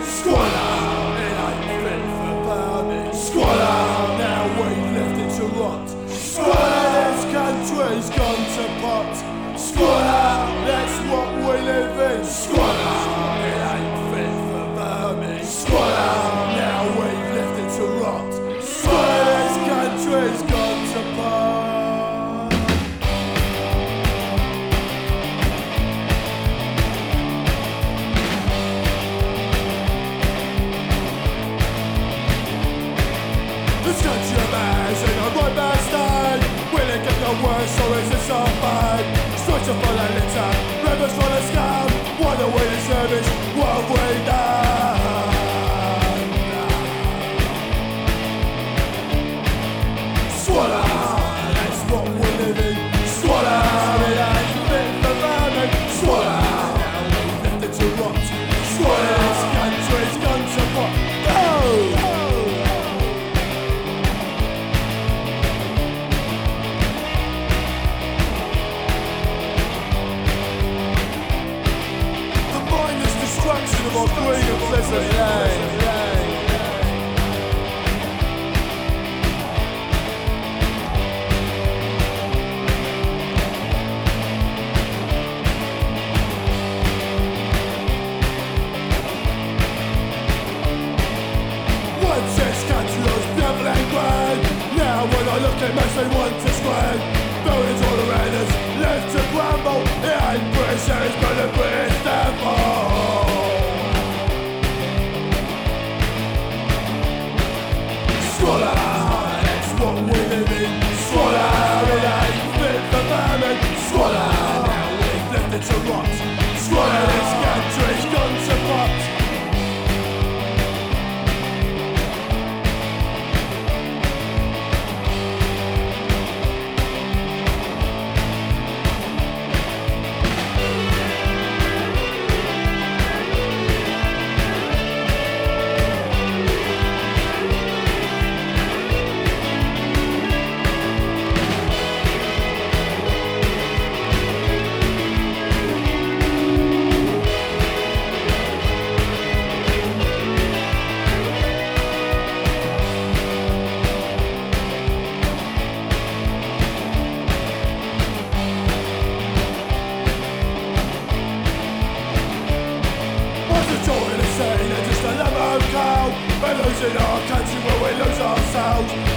Squalor, it ain't fit for burning. Squalor, now we've left it to rot. Squalor, this country's gone to pot. Squalor, that's what we live in. Squalor, it ain't fit for burning. Squalor, now we've left it to rot. Squalor, this country's gone to pot. This country of ours ain't a right bad stand. Will it get no worse or is it so bad? Streets are full of litter, rivers full of scum. What a way to service, what have we done? Squalor, that's what we live in. Squalor, it ain't fit for vermin. Squalor, now we've left it to rot. Squalor, this country's gone to pot. Go! Destruction of our green and pleasant land. Once this country was beautiful and grand. Now when I look at maps they want to spread. Buildings all around us left to crumble. It ain't British, it's but the British devil. Squalor, that's what we live in. Squalor, it ain't fit for vermin. Squalor, now we've left it to rot. Squalor, this country's gone to pot. We're losing our country when we lose ourselves.